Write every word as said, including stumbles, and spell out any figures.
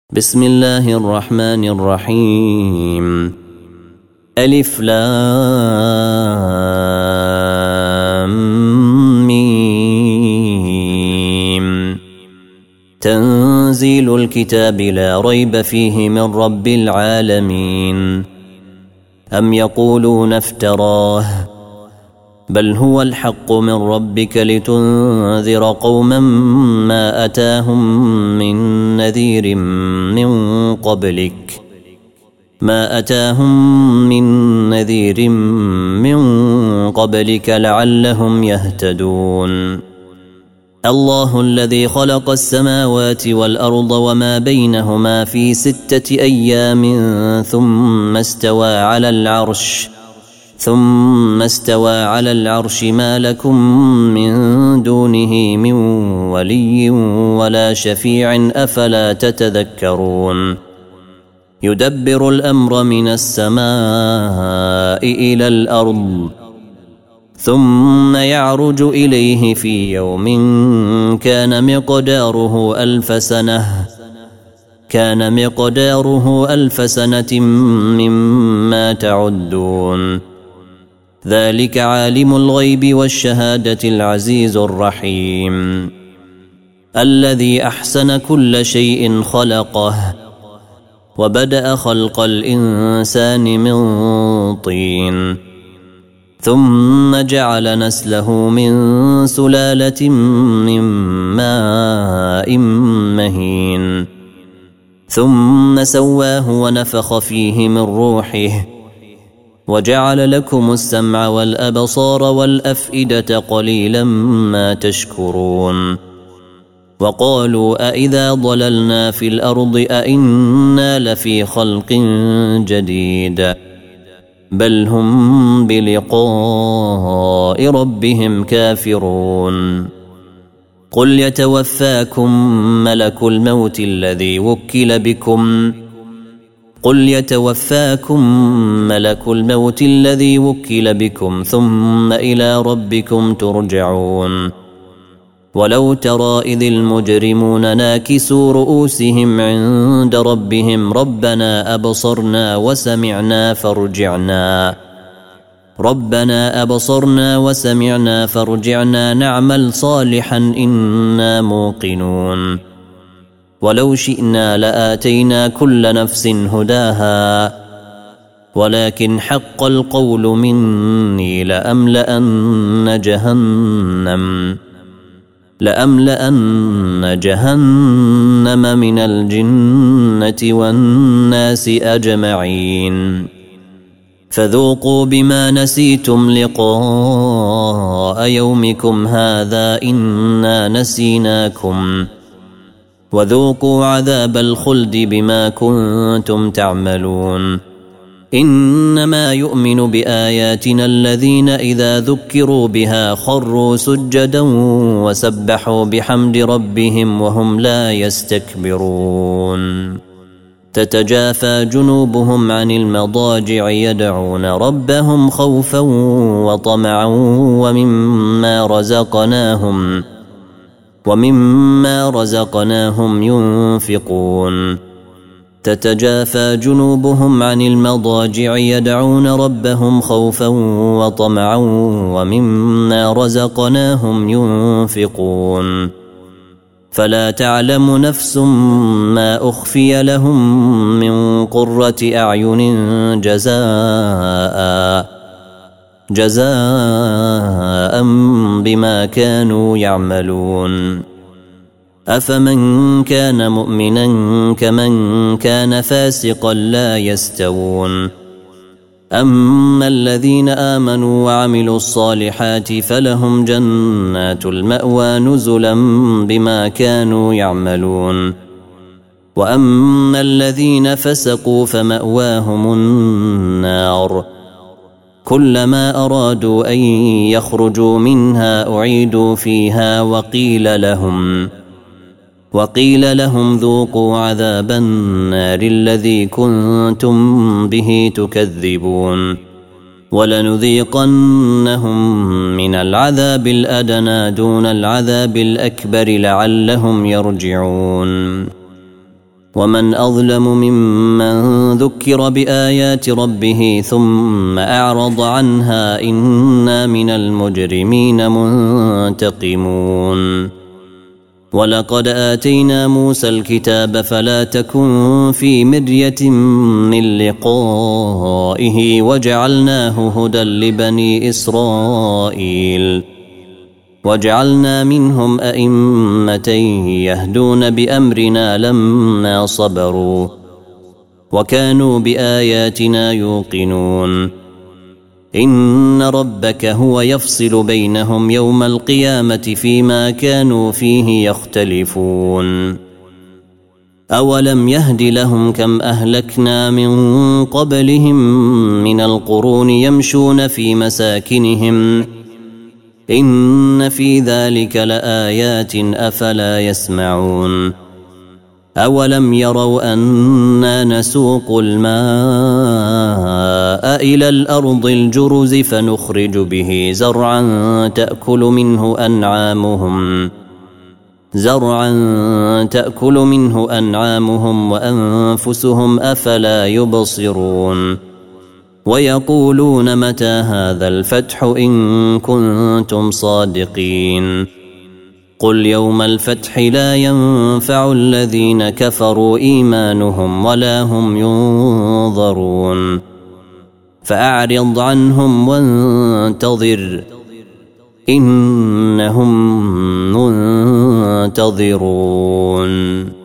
بسم الله الرحمن الرحيم. ألف لام ميم. تنزيل الكتاب لا ريب فيه من رب العالمين. أم يقولون افتراه بل هو الحق من ربك لتنذر قوما ما أتاهم من نذير من قبلك ما أتاهم من نذير من قبلك لعلهم يهتدون. الله الذي خلق السماوات والأرض وما بينهما في ستة أيام ثم استوى على العرش ثم استوى على العرش ما لكم من دونه من ولي ولا شفيع أفلا تتذكرون. يدبر الأمر من السماء إلى الأرض ثم يعرج إليه في يوم كان مقداره ألف سنة كان مقداره ألف سنة مما تعدون. ذلك عالم الغيب والشهادة العزيز الرحيم. الذي أحسن كل شيء خلقه وبدأ خلق الإنسان من طين ثم جعل نسله من سلالة من ماء مهين ثم سواه ونفخ فيه من روحه وجعل لكم السمع والأبصار والأفئدة قليلا ما تشكرون. وقالوا أإذا ضللنا في الأرض أإنا لفي خلق جديد بل هم بلقاء ربهم كافرون. قل يتوفاكم ملك الموت الذي وكل بكم قل يتوفاكم ملك الموت الذي وكل بكم ثم إلى ربكم ترجعون. ولو ترى إذ المجرمون ناكسوا رؤوسهم عند ربهم ربنا أبصرنا وسمعنا فارجعنا ربنا أبصرنا وسمعنا فارجعنا نعمل صالحا إنا موقنون. ولو شئنا لآتينا كل نفس هداها ولكن حق القول مني لأملأن جهنم لأملأن جهنم من الجنة والناس أجمعين. فذوقوا بما نسيتم لقاء يومكم هذا إنا نسيناكم وذوقوا عذاب الخلد بما كنتم تعملون. إنما يؤمن بآياتنا الذين إذا ذكروا بها خروا سجدا وسبحوا بحمد ربهم وهم لا يستكبرون. تتجافى جنوبهم عن المضاجع يدعون ربهم خوفا وطمعا ومما رزقناهم ومما رزقناهم ينفقون. تتجافى جنوبهم عن المضاجع يدعون ربهم خوفا وطمعا ومما رزقناهم ينفقون. فلا تعلم نفس ما أخفي لهم من قرة أعين جزاء جزاء بما كانوا يعملون. أفمن كان مؤمنا كمن كان فاسقا لا يستوون. أما الذين آمنوا وعملوا الصالحات فلهم جنات المأوى نزلا بما كانوا يعملون. وأما الذين فسقوا فمأواهم النار كلما أرادوا أن يخرجوا منها أعيدوا فيها وقيل لهم وقيل لهم ذوقوا عذاب النار الذي كنتم به تكذبون. ولنذيقنهم من العذاب الأدنى دون العذاب الأكبر لعلهم يرجعون. ومن أظلم ممن ذكر بآيات ربه ثم أعرض عنها إنا من المجرمين منتقمون ولقد آتينا موسى الكتاب فلا تكن في مرية من لقائه وجعلناه هدى لبني إسرائيل وجعلنا منهم أئمة يهدون بأمرنا لما صبروا وكانوا بآياتنا يوقنون إن ربك هو يفصل بينهم يوم القيامة فيما كانوا فيه يختلفون أولم يهد لهم كم أهلكنا من قبلهم من القرون يمشون في مساكنهم إن في ذلك لآيات أفلا يسمعون أولم يروا أنا نسوق الماء إلى الأرض الجرز فنخرج به زرعا تأكل منه أنعامهم زرعا تأكل منه أنعامهم وأنفسهم أفلا يبصرون ويقولون متى هذا الفتح إن كنتم صادقين قل يوم الفتح لا ينفع الذين كفروا إيمانهم ولا هم ينظرون فأعرض عنهم وانتظر إنهم منتظرون.